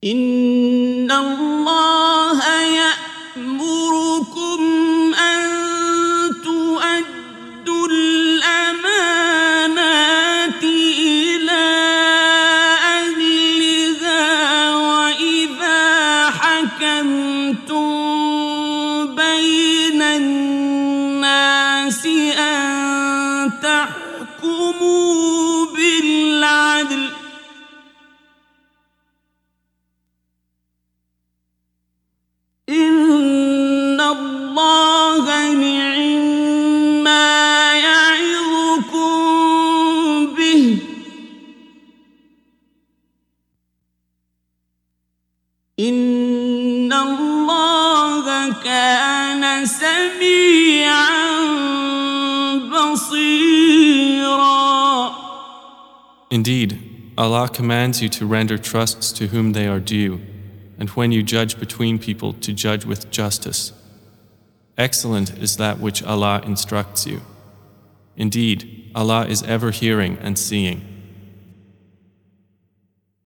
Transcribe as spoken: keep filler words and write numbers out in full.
إن الله يأمركم أن تؤدوا الأمانات إلى أهلها وإذا حكمتم بين الناس أن تحكموا بالعدل إن الله نعما يعظكم به إن الله كان سميعا بصيرا. Indeed, Allah commands you to render trusts to whom they are due, and when you judge between people to judge with justice. Excellent is that which Allah instructs you. Indeed, Allah is ever hearing and seeing.